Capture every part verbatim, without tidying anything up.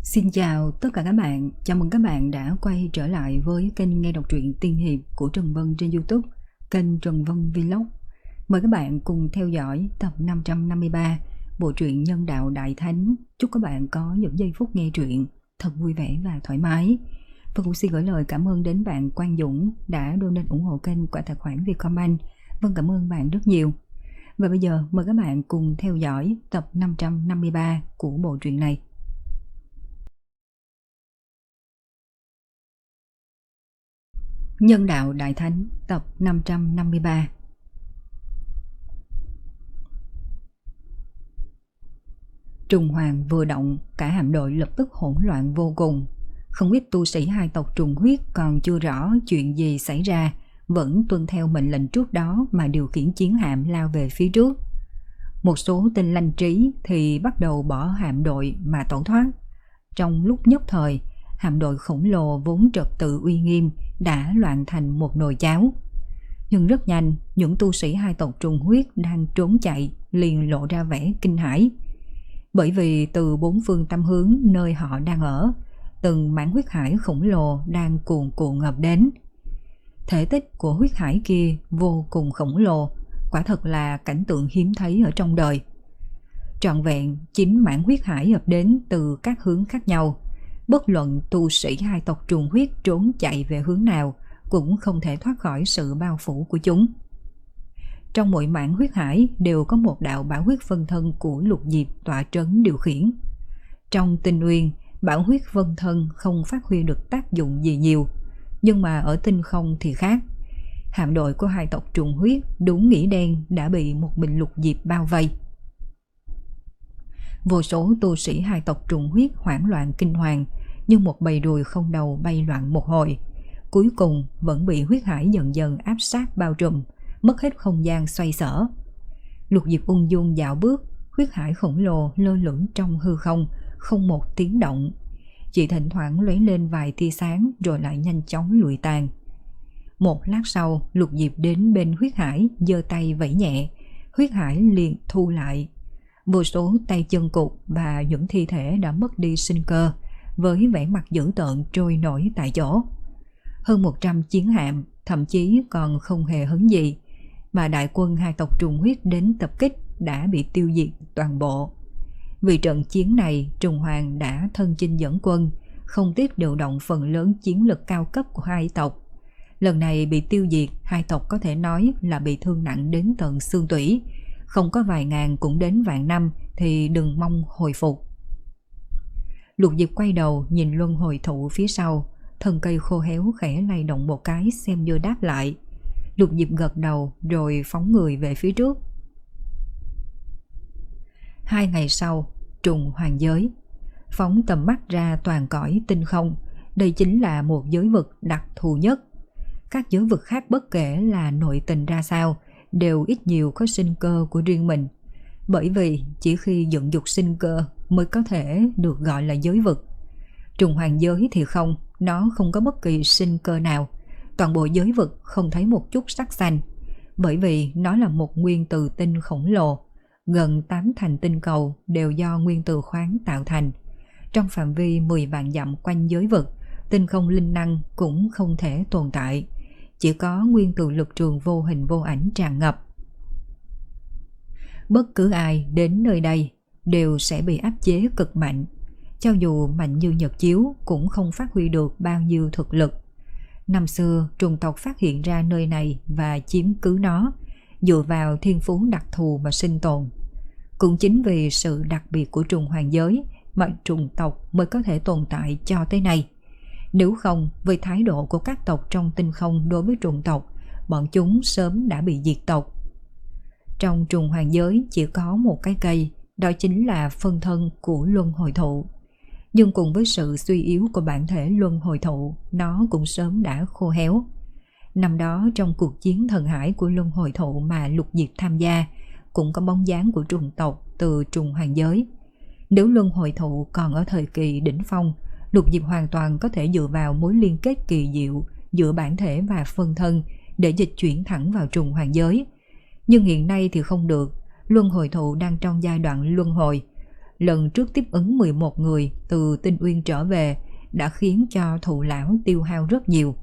Xin chào tất cả các bạn, chào mừng các bạn đã quay trở lại với kênh nghe đọc truyện tiên hiệp của Trần Vân trên YouTube, kênh Trần Vân Vlog. Mời các bạn cùng theo dõi tập năm trăm năm mươi ba bộ truyện Nhân Đạo Đại Thánh. Chúc các bạn có những giây phút nghe truyện thật vui vẻ và thoải mái. Và cũng xin gửi lời cảm ơn đến bạn Quang Dũng đã donate ủng hộ kênh qua tài khoản Vietcombank. Vâng, cảm ơn bạn rất nhiều. Và bây giờ mời các bạn cùng theo dõi tập năm trăm năm mươi ba của bộ truyện này. Nhân Đạo Đại Thánh tập năm trăm năm mươi ba. Trùng Hoàng vừa động, cả hạm đội lập tức hỗn loạn vô cùng. Không biết tu sĩ hai tộc trùng huyết còn chưa rõ chuyện gì xảy ra, vẫn tuân theo mệnh lệnh trước đó mà điều khiển chiến hạm lao về phía trước. Một số tên lanh trí thì bắt đầu bỏ hạm đội mà tẩu thoát. Trong lúc nhất thời, hạm đội khổng lồ vốn trật tự uy nghiêm đã loạn thành một nồi cháo. Nhưng rất nhanh, những tu sĩ hai tộc trùng huyết đang trốn chạy liền lộ ra vẻ kinh hãi. Bởi vì từ bốn phương tám hướng nơi họ đang ở, từng mảng huyết hải khổng lồ đang cuồn cuộn ngập đến. Thể tích của huyết hải kia vô cùng khổng lồ, quả thật là cảnh tượng hiếm thấy ở trong đời. Trọn vẹn chín mảng huyết hải ập đến từ các hướng khác nhau. Bất luận tu sĩ hai tộc trùng huyết trốn chạy về hướng nào cũng không thể thoát khỏi sự bao phủ của chúng. Trong mỗi mảng huyết hải đều có một đạo bảo huyết phân thân của Lục Diệp tọa trấn điều khiển. Trong Tinh Uyên, bảo huyết phân thân không phát huy được tác dụng gì nhiều, nhưng mà ở Tinh Không thì khác. Hạm đội của hai tộc trùng huyết đúng nghĩa đen đã bị một mình Lục Diệp bao vây. Vô số tu sĩ hai tộc trùng huyết hoảng loạn kinh hoàng, như một bầy ruồi không đầu bay loạn một hồi, cuối cùng vẫn bị huyết hải dần dần áp sát bao trùm, mất hết không gian xoay sở. Lục Diệp ung dung dạo bước, huyết hải khổng lồ lơ lửng trong hư không, không một tiếng động, chỉ thỉnh thoảng lóe lên vài tia sáng rồi lại nhanh chóng lụi tàn. Một lát sau, Lục Diệp đến bên huyết hải, giơ tay vẫy nhẹ, huyết hải liền thu lại. Vô số tay chân cụt và những thi thể đã mất đi sinh cơ, với vẻ mặt dữ tợn trôi nổi tại chỗ. Hơn một trăm chiến hạm, thậm chí còn không hề hấn gì, mà đại quân hai tộc trùng huyết đến tập kích đã bị tiêu diệt toàn bộ. Vì trận chiến này, Trùng Hoàng đã thân chinh dẫn quân, không tiếc điều động phần lớn chiến lực cao cấp của hai tộc. Lần này bị tiêu diệt, hai tộc có thể nói là bị thương nặng đến tận xương tủy, không có vài ngàn cũng đến vạn năm thì đừng mong hồi phục. Lục Diệp quay đầu nhìn luân hồi thụ phía sau, thân cây khô héo khẽ lay động một cái xem như đáp lại. Lục Diệp gật đầu rồi phóng người về phía trước. Hai ngày sau, Trùng Hoàng giới. Phóng tầm mắt ra toàn cõi tinh không, đây chính là một giới vực đặc thù nhất. Các giới vực khác bất kể là nội tình ra sao đều ít nhiều có sinh cơ của riêng mình, bởi vì chỉ khi dựng dục sinh cơ mới có thể được gọi là giới vực. Trùng Hoàng giới thì không, nó không có bất kỳ sinh cơ nào, toàn bộ giới vực không thấy một chút sắc xanh, bởi vì nó là một nguyên tử tinh khổng lồ, gần tám thành tinh cầu đều do nguyên tử khoáng tạo thành. Trong phạm vi mười vạn dặm quanh giới vực, tinh không linh năng cũng không thể tồn tại, chỉ có nguyên tử lực trường vô hình vô ảnh tràn ngập. Bất cứ ai đến nơi đây đều sẽ bị áp chế cực mạnh, cho dù mạnh như nhật chiếu cũng không phát huy được bao nhiêu thực lực. Năm xưa, trùng tộc phát hiện ra nơi này và chiếm cứ nó, dựa vào thiên phú đặc thù mà sinh tồn. Cũng chính vì sự đặc biệt của Trùng Hoàng giới mà trùng tộc mới có thể tồn tại cho tới nay. Nếu không, với thái độ của các tộc trong tinh không đối với trùng tộc, bọn chúng sớm đã bị diệt tộc. Trong Trùng Hoàng giới chỉ có một cái cây, đó chính là phân thân của luân hồi thụ. Nhưng cùng với sự suy yếu của bản thể luân hồi thụ, nó cũng sớm đã khô héo. Năm đó trong cuộc chiến thần hải của luân hồi thụ mà Lục Diệp tham gia, cũng có bóng dáng của trùng tộc từ Trùng Hoàng giới. Nếu luân hồi thụ còn ở thời kỳ đỉnh phong, Lục Diệp hoàn toàn có thể dựa vào mối liên kết kỳ diệu giữa bản thể và phân thân để dịch chuyển thẳng vào Trùng Hoàng giới. Nhưng hiện nay thì không được, luân hồi thụ đang trong giai đoạn luân hồi. lần trước tiếp ứng mười một người từ Tinh Uyên trở về đã khiến cho thụ lão tiêu hao rất nhiều.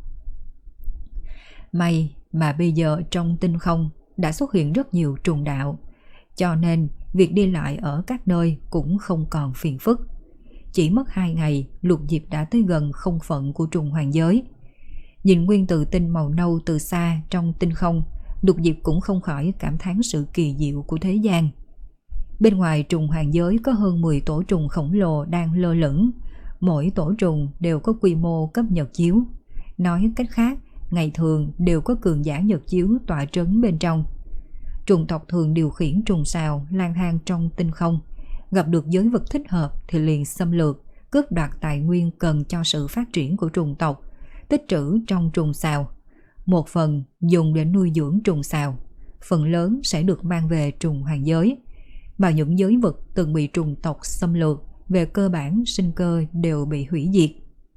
May mà bây giờ trong tinh không đã xuất hiện rất nhiều trùng đạo, cho nên việc đi lại ở các nơi cũng không còn phiền phức. Chỉ mất hai ngày, Lục Diệp đã tới gần không phận của trùng hoàng giới. Nhìn nguyên tử tinh màu nâu từ xa trong tinh không, Lục Diệp cũng không khỏi cảm thán sự kỳ diệu của thế gian. Bên ngoài trùng hoàng giới có hơn mười tổ trùng khổng lồ đang lơ lửng. Mỗi tổ trùng đều có quy mô cấp nhật chiếu. Nói cách khác, ngày thường đều có cường giả nhật chiếu tọa trấn bên trong. Trùng tộc thường điều khiển trùng sào lang thang trong tinh không, gặp được giới vật thích hợp thì liền xâm lược, cướp đoạt tài nguyên cần cho sự phát triển của trùng tộc, tích trữ trong trùng sào. Một phần dùng để nuôi dưỡng trùng sào, phần lớn sẽ được mang về trùng hoàng giới. Mà những giới vật từng bị trùng tộc xâm lược, về cơ bản sinh cơ đều bị hủy diệt.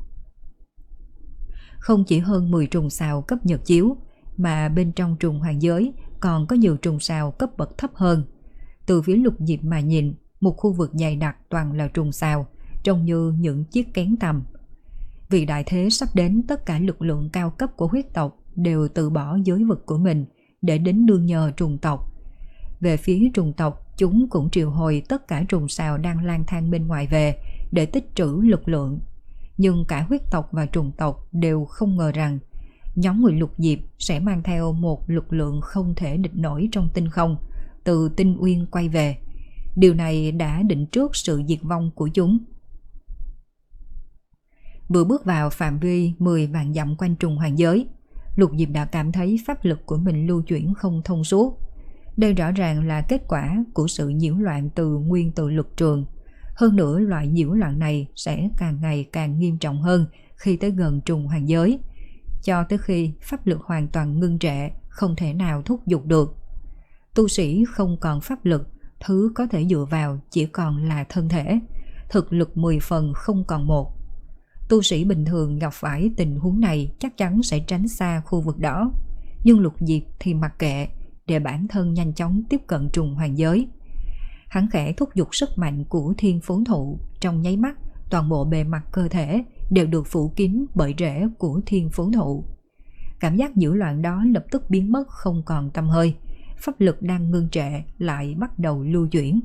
Không chỉ hơn mười trùng sào cấp nhật chiếu, mà bên trong trùng hoàng giới còn có nhiều trùng sào cấp bậc thấp hơn. Từ phía Lục Diệp mà nhìn, một khu vực dày đặc toàn là trùng sào, trông như những chiếc kén tầm. Vì đại thế sắp đến, tất cả lực lượng cao cấp của huyết tộc đều từ bỏ giới vực của mình để đến nương nhờ trùng tộc. Về phía trùng tộc, chúng cũng triệu hồi tất cả trùng sào đang lang thang bên ngoài về để tích trữ lực lượng. Nhưng cả huyết tộc và trùng tộc đều không ngờ rằng nhóm người Lục Diệp sẽ mang theo một lực lượng không thể địch nổi trong tinh không, từ Tinh Uyên quay về. Điều này đã định trước sự diệt vong của chúng. Vừa bước vào phạm vi mười vạn dặm quanh trùng hoàng giới, Lục Diệp đã cảm thấy pháp lực của mình lưu chuyển không thông suốt. Đây rõ ràng là kết quả của sự nhiễu loạn từ nguyên tử lực trường. Hơn nữa, loại nhiễu loạn này sẽ càng ngày càng nghiêm trọng hơn khi tới gần trùng hoàng giới, cho tới khi pháp lực hoàn toàn ngưng trệ, không thể nào thúc giục được. Tu sĩ không còn pháp lực, thứ có thể dựa vào chỉ còn là thân thể, thực lực mười phần không còn một. Tu sĩ bình thường gặp phải tình huống này chắc chắn sẽ tránh xa khu vực đó, nhưng Lục Diệp thì mặc kệ, để bản thân nhanh chóng tiếp cận trùng hoàng giới. Hắn khẽ thúc giục sức mạnh của thiên phú thụ, trong nháy mắt toàn bộ bề mặt cơ thể đều được phủ kín bởi rễ của thiên phú thụ. Cảm giác nhiễu loạn đó lập tức biến mất không còn tăm hơi, pháp lực đang ngưng trệ lại bắt đầu lưu chuyển.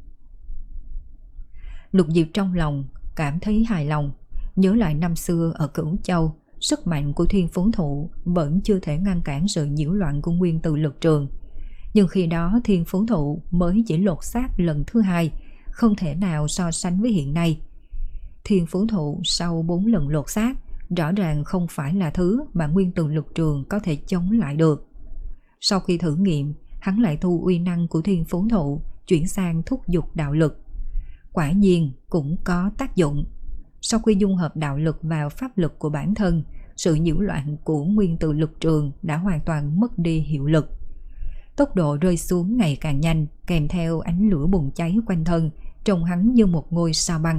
Lục Diệp trong lòng cảm thấy hài lòng, nhớ lại năm xưa ở Cửu Châu, sức mạnh của thiên phú thụ vẫn chưa thể ngăn cản sự nhiễu loạn của nguyên tử lực trường. Nhưng khi đó thiên phú thụ mới chỉ lột xác lần thứ hai, không thể nào so sánh với hiện nay. Thiên phú thụ sau bốn lần lột xác rõ ràng không phải là thứ mà nguyên tử lực trường có thể chống lại được. Sau khi thử nghiệm, hắn lại thu uy năng của thiên phú thụ chuyển sang thúc giục đạo lực. Quả nhiên cũng có tác dụng. Sau khi dung hợp đạo lực vào pháp lực của bản thân, sự nhiễu loạn của nguyên tử lực trường đã hoàn toàn mất đi hiệu lực. Tốc độ rơi xuống ngày càng nhanh, kèm theo ánh lửa bùng cháy quanh thân, trông hắn như một ngôi sao băng.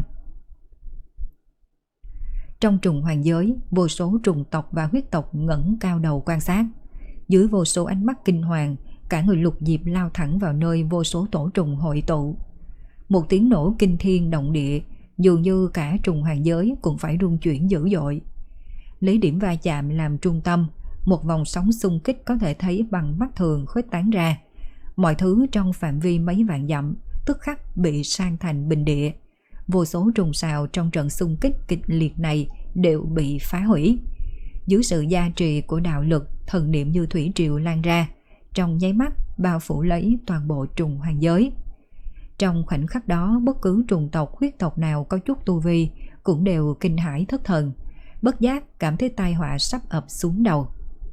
Trong trùng hoàng giới, vô số trùng tộc và huyết tộc ngẩng cao đầu quan sát. Dưới vô số ánh mắt kinh hoàng, cả người Lục Diệp lao thẳng vào nơi vô số tổ trùng hội tụ. Một tiếng nổ kinh thiên động địa, dường như cả trùng hoàng giới cũng phải rung chuyển dữ dội. Lấy điểm va chạm làm trung tâm, một vòng sóng xung kích có thể thấy bằng mắt thường khuếch tán ra. Mọi thứ trong phạm vi mấy vạn dặm tức khắc bị san thành bình địa. Vô số trùng sào trong trận xung kích kịch liệt này đều bị phá hủy. Dưới sự gia trì của đạo lực, thần niệm như thủy triều lan ra, trong nháy mắt bao phủ lấy toàn bộ trùng hoàng giới. Trong khoảnh khắc đó, bất cứ trùng tộc huyết tộc nào có chút tu vi cũng đều kinh hãi thất thần, bất giác cảm thấy tai họa sắp ập xuống đầu.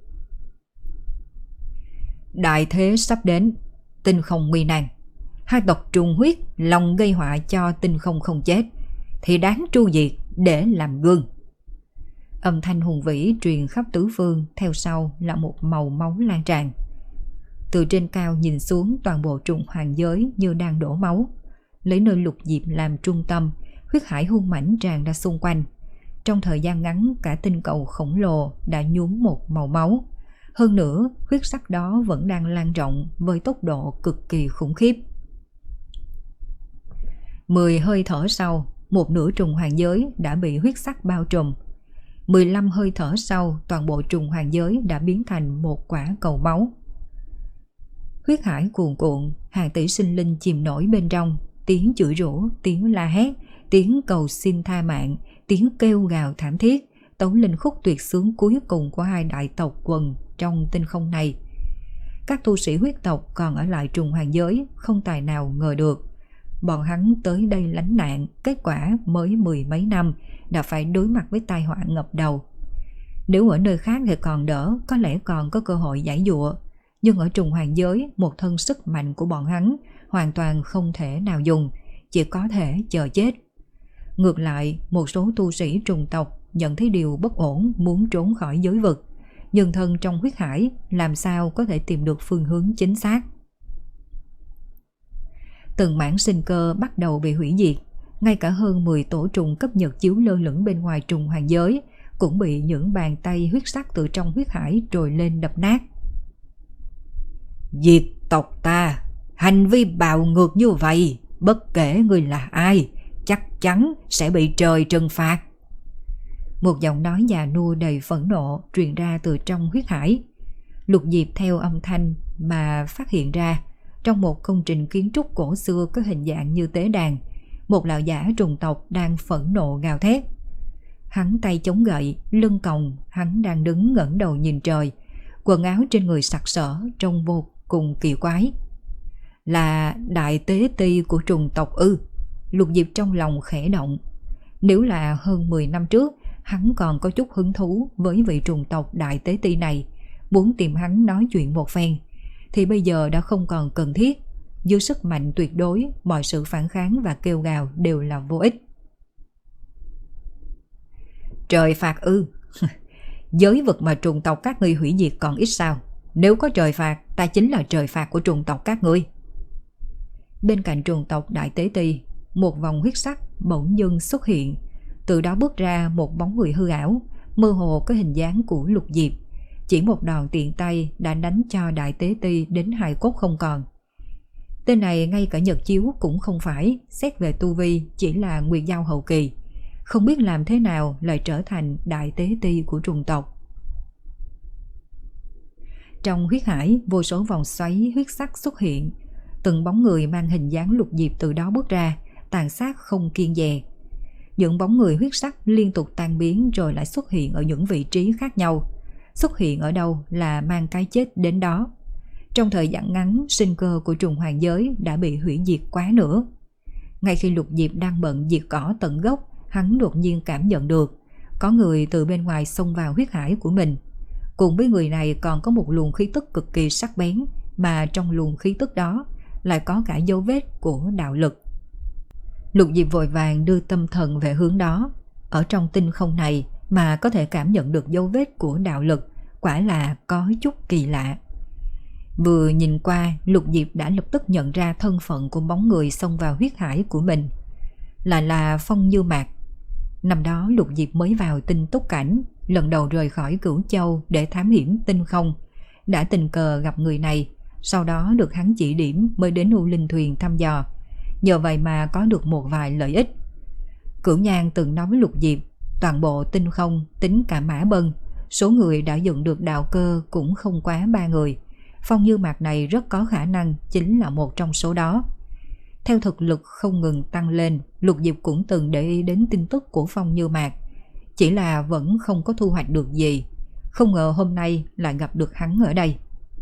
Đại thế sắp đến, tinh không nguy nan. Hai tộc trùng huyết lòng gây họa cho tinh không không chết, thì đáng tru diệt để làm gương. Âm thanh hùng vĩ truyền khắp tứ phương, theo sau là một màu máu lan tràn. Từ trên cao nhìn xuống, toàn bộ trùng hoàng giới như đang đổ máu. Lấy nơi Lục Diệp làm trung tâm, huyết hải hung mãnh tràn ra xung quanh. Trong thời gian ngắn, cả tinh cầu khổng lồ đã nhuốm một màu máu. Hơn nữa, huyết sắc đó vẫn đang lan rộng với tốc độ cực kỳ khủng khiếp. Mười hơi thở sau, một nửa trùng hoàng giới đã bị huyết sắc bao trùm. Mười lăm hơi thở sau, toàn bộ trùng hoàng giới đã biến thành một quả cầu máu. Huyết hải cuồn cuộn, hàng tỷ sinh linh chìm nổi bên trong, tiếng chửi rủa, tiếng la hét, tiếng cầu xin tha mạng, tiếng kêu gào thảm thiết, tấu lên khúc tuyệt xướng cuối cùng của hai đại tộc quần trong tinh không này. Các tu sĩ huyết tộc còn ở lại trùng hoàng giới không tài nào ngờ được. Bọn hắn tới đây lánh nạn, kết quả mới mười mấy năm đã phải đối mặt với tai họa ngập đầu. Nếu ở nơi khác thì còn đỡ, có lẽ còn có cơ hội giải dụa. Nhưng ở trùng hoàng giới, một thân sức mạnh của bọn hắn hoàn toàn không thể nào dùng, chỉ có thể chờ chết. Ngược lại, một số tu sĩ trùng tộc nhận thấy điều bất ổn, muốn trốn khỏi giới vực. Nhưng thân trong huyết hải làm sao có thể tìm được phương hướng chính xác. Từng mảng sinh cơ bắt đầu bị hủy diệt, ngay cả hơn mười tổ trùng cấp nhật chiếu lơ lửng bên ngoài trùng hoàng giới cũng bị những bàn tay huyết sắc từ trong huyết hải trồi lên đập nát. Diệt tộc ta, hành vi bạo ngược như vậy, bất kể người là ai, chắc chắn sẽ bị trời trừng phạt. Một giọng nói già nua đầy phẫn nộ truyền ra từ trong huyết hải. Lục Diệp theo âm thanh mà phát hiện ra, trong một công trình kiến trúc cổ xưa có hình dạng như tế đàn, một lão giả trùng tộc đang phẫn nộ gào thét. Hắn tay chống gậy, lưng còng, hắn đang đứng ngẩng đầu nhìn trời, quần áo trên người sặc sỡ trông vô cùng kỳ quái. Là đại tế ti của trùng tộc ư? Lục Diệp trong lòng khẽ động. Nếu là hơn mười năm trước, hắn còn có chút hứng thú với vị trùng tộc đại tế ti này, muốn tìm hắn nói chuyện một phen, thì bây giờ đã không còn cần thiết. Dưới sức mạnh tuyệt đối, mọi sự phản kháng và kêu gào đều là vô ích. Trời phạt ư? Giới vực mà trùng tộc các ngươi hủy diệt còn ít sao? Nếu có trời phạt, ta chính là trời phạt của trùng tộc các ngươi. Bên cạnh trùng tộc đại tế ti, một vòng huyết sắc bỗng dưng xuất hiện. Từ đó bước ra một bóng người hư ảo, mơ hồ có hình dáng của Lục Diệp. Chỉ một đòn tiện tay đã đánh cho đại tế ti đến hài cốt không còn. Tên này ngay cả nhật chiếu cũng không phải, xét về tu vi chỉ là nguyệt giao hậu kỳ, không biết làm thế nào lại trở thành đại tế ti của trùng tộc. Trong huyết hải, vô số vòng xoáy huyết sắc xuất hiện, từng bóng người mang hình dáng Lục Diệp từ đó bước ra, tàn sát không kiêng dè. Những bóng người huyết sắc liên tục tan biến rồi lại xuất hiện ở những vị trí khác nhau. Xuất hiện ở đâu là mang cái chết đến đó. Trong thời gian ngắn, sinh cơ của trùng hoàng giới đã bị hủy diệt quá nữa. Ngay khi Lục Diệp đang bận diệt cỏ tận gốc, hắn đột nhiên cảm nhận được có người từ bên ngoài xông vào huyết hải của mình. Cùng với người này còn có một luồng khí tức cực kỳ sắc bén, mà trong luồng khí tức đó lại có cả dấu vết của đạo lực. Lục Diệp vội vàng đưa tâm thần về hướng đó. Ở trong tinh không này mà có thể cảm nhận được dấu vết của đạo lực, quả là có chút kỳ lạ. Vừa nhìn qua, Lục Diệp đã lập tức nhận ra thân phận của bóng người xông vào huyết hải của mình. Là là Phong Như Mạc. Năm đó Lục Diệp mới vào tinh túc cảnh, lần đầu rời khỏi Cửu Châu để thám hiểm tinh không, đã tình cờ gặp người này, sau đó được hắn chỉ điểm mới đến U Linh Thuyền thăm dò. Nhờ vậy mà có được một vài lợi ích. Cửu Nhan từng nói với Lục Diệp, toàn bộ tinh không tính cả Mã Bân, số người đã dựng được đạo cơ cũng không quá ba người. Phong Như Mạc này rất có khả năng chính là một trong số đó. Theo thực lực không ngừng tăng lên, Lục Diệp cũng từng để ý đến tin tức của Phong Như Mạc, chỉ là vẫn không có thu hoạch được gì. Không ngờ hôm nay lại gặp được hắn ở đây.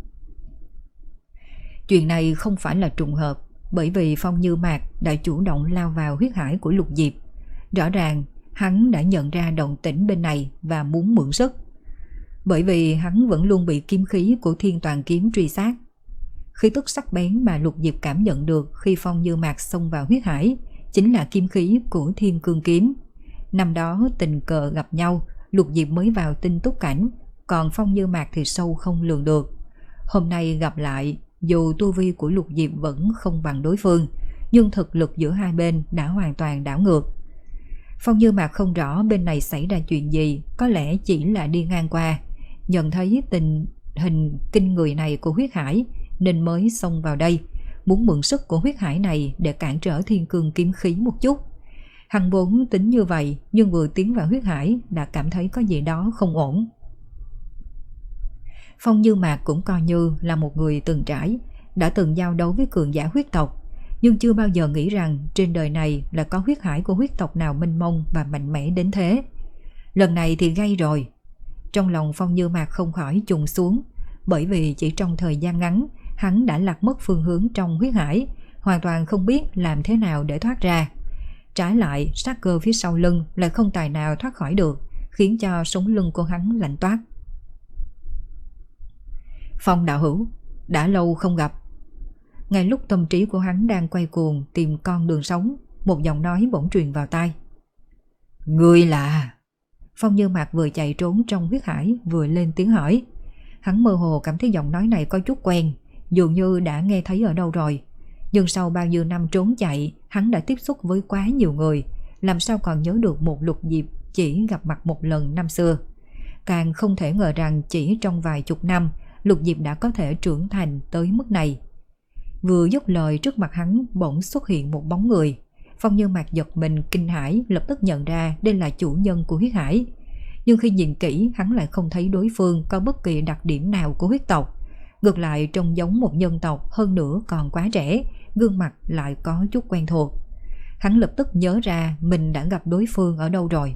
Chuyện này không phải là trùng hợp, bởi vì Phong Như Mạc đã chủ động lao vào huyết hải của Lục Diệp. Rõ ràng hắn đã nhận ra động tĩnh bên này và muốn mượn sức. Bởi vì hắn vẫn luôn bị kiếm khí của Thiên Toàn Kiếm truy sát. Khí tức sắc bén mà Lục Diệp cảm nhận được khi Phong Như Mạc xông vào huyết hải chính là kiếm khí của Thiên Cương Kiếm. Năm đó tình cờ gặp nhau, Lục Diệp mới vào tinh túc cảnh, còn Phong Như Mạc thì sâu không lường được. Hôm nay gặp lại, dù tu vi của Lục Diệp vẫn không bằng đối phương, nhưng thực lực giữa hai bên đã hoàn toàn đảo ngược. Phong Như Mạc không rõ bên này xảy ra chuyện gì, có lẽ chỉ là đi ngang qua, nhận thấy tình hình kinh người này của huyết hải nên mới xông vào đây, muốn mượn sức của huyết hải này để cản trở thiên cương kiếm khí một chút. Hắn vốn tính như vậy, nhưng vừa tiến vào huyết hải đã cảm thấy có gì đó không ổn. Phong Như Mạc cũng coi như là một người từng trải, đã từng giao đấu với cường giả huyết tộc, nhưng chưa bao giờ nghĩ rằng trên đời này là có huyết hải của huyết tộc nào mênh mông và mạnh mẽ đến thế. Lần này thì gay rồi. Trong lòng Phong Như Mạc không khỏi trùng xuống, bởi vì chỉ trong thời gian ngắn, hắn đã lạc mất phương hướng trong huyết hải, hoàn toàn không biết làm thế nào để thoát ra. Trái lại, sát cơ phía sau lưng lại không tài nào thoát khỏi được, khiến cho sống lưng của hắn lạnh toát. Phong đạo hữu, đã lâu không gặp. Ngay lúc tâm trí của hắn đang quay cuồng tìm con đường sống, một giọng nói bỗng truyền vào tai. Ngươi là... Phong Như Mạc vừa chạy trốn trong huyết hải vừa lên tiếng hỏi. Hắn mơ hồ cảm thấy giọng nói này có chút quen, dường như đã nghe thấy ở đâu rồi. Nhưng sau bao nhiêu năm trốn chạy, hắn đã tiếp xúc với quá nhiều người, làm sao còn nhớ được một Lục Diệp chỉ gặp mặt một lần năm xưa. Càng không thể ngờ rằng chỉ trong vài chục năm, Lục Diệp đã có thể trưởng thành tới mức này. Vừa dứt lời, trước mặt hắn bỗng xuất hiện một bóng người. Phong Như Mạc giật mình kinh hãi, lập tức nhận ra đây là chủ nhân của huyết hải. Nhưng khi nhìn kỹ, hắn lại không thấy đối phương có bất kỳ đặc điểm nào của huyết tộc. Ngược lại trông giống một nhân tộc, hơn nữa còn quá trẻ, gương mặt lại có chút quen thuộc. Hắn lập tức nhớ ra mình đã gặp đối phương ở đâu rồi.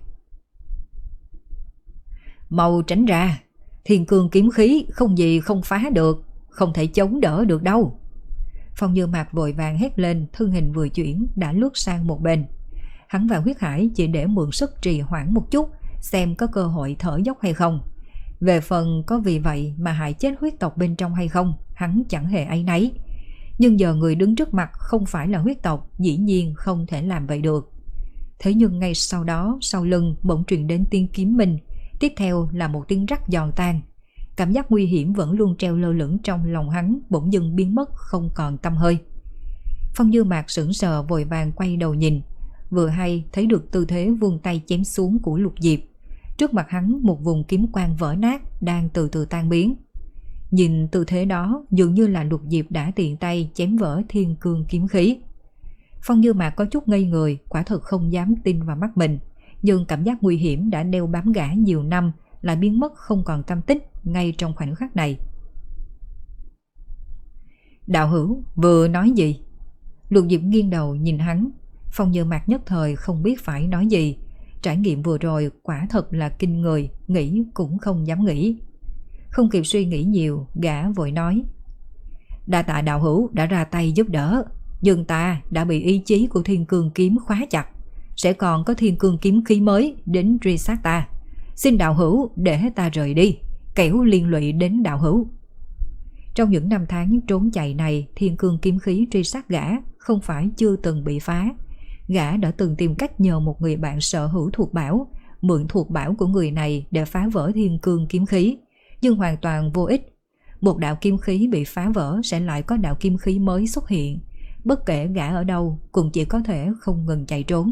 Mau tránh ra, thiên cương kiếm khí không gì không phá được, không thể chống đỡ được đâu. Phong Như Mạc vội vàng hét lên, thân hình vừa chuyển đã lướt sang một bên. Hắn vào huyết hải chỉ để mượn sức trì hoãn một chút, xem có cơ hội thở dốc hay không. Về phần có vì vậy mà hại chết huyết tộc bên trong hay không, hắn chẳng hề áy náy. Nhưng giờ người đứng trước mặt không phải là huyết tộc, dĩ nhiên không thể làm vậy được. Thế nhưng ngay sau đó, sau lưng bỗng truyền đến tiếng kiếm minh, tiếp theo là một tiếng rắc giòn tan. Cảm giác nguy hiểm vẫn luôn treo lơ lửng trong lòng hắn bỗng dưng biến mất không còn tăm hơi. Phong Như Mạc sững sờ vội vàng quay đầu nhìn, vừa hay thấy được tư thế vươn tay chém xuống của Lục Diệp. Trước mặt hắn một vùng kiếm quang vỡ nát đang từ từ tan biến. Nhìn tư thế đó dường như là Lục Diệp đã tiện tay chém vỡ thiên cương kiếm khí. Phong Như Mạc có chút ngây người, quả thực không dám tin vào mắt mình, nhưng cảm giác nguy hiểm đã đeo bám gã nhiều năm lại biến mất không còn tăm tích ngay trong khoảnh khắc này. Đạo hữu vừa nói gì? Lục Diệp nghiêng đầu nhìn hắn. Phong Như Mạc nhất thời không biết phải nói gì. Trải nghiệm vừa rồi quả thật là kinh người, nghĩ cũng không dám nghĩ. Không kịp suy nghĩ nhiều, gã vội nói. Đa tạ đạo hữu đã ra tay giúp đỡ, nhưng ta đã bị ý chí của thiên cương kiếm khóa chặt, sẽ còn có thiên cương kiếm khí mới đến truy sát ta. Xin đạo hữu để ta rời đi, kẻo liên lụy đến đạo hữu. Trong những năm tháng trốn chạy này, thiên cương kiếm khí truy sát gã không phải chưa từng bị phá. Gã đã từng tìm cách nhờ một người bạn sở hữu thuộc bảo, mượn thuộc bảo của người này để phá vỡ thiên cương kiếm khí, nhưng hoàn toàn vô ích. Một đạo kim khí bị phá vỡ sẽ lại có đạo kim khí mới xuất hiện. Bất kể gã ở đâu cũng chỉ có thể không ngừng chạy trốn.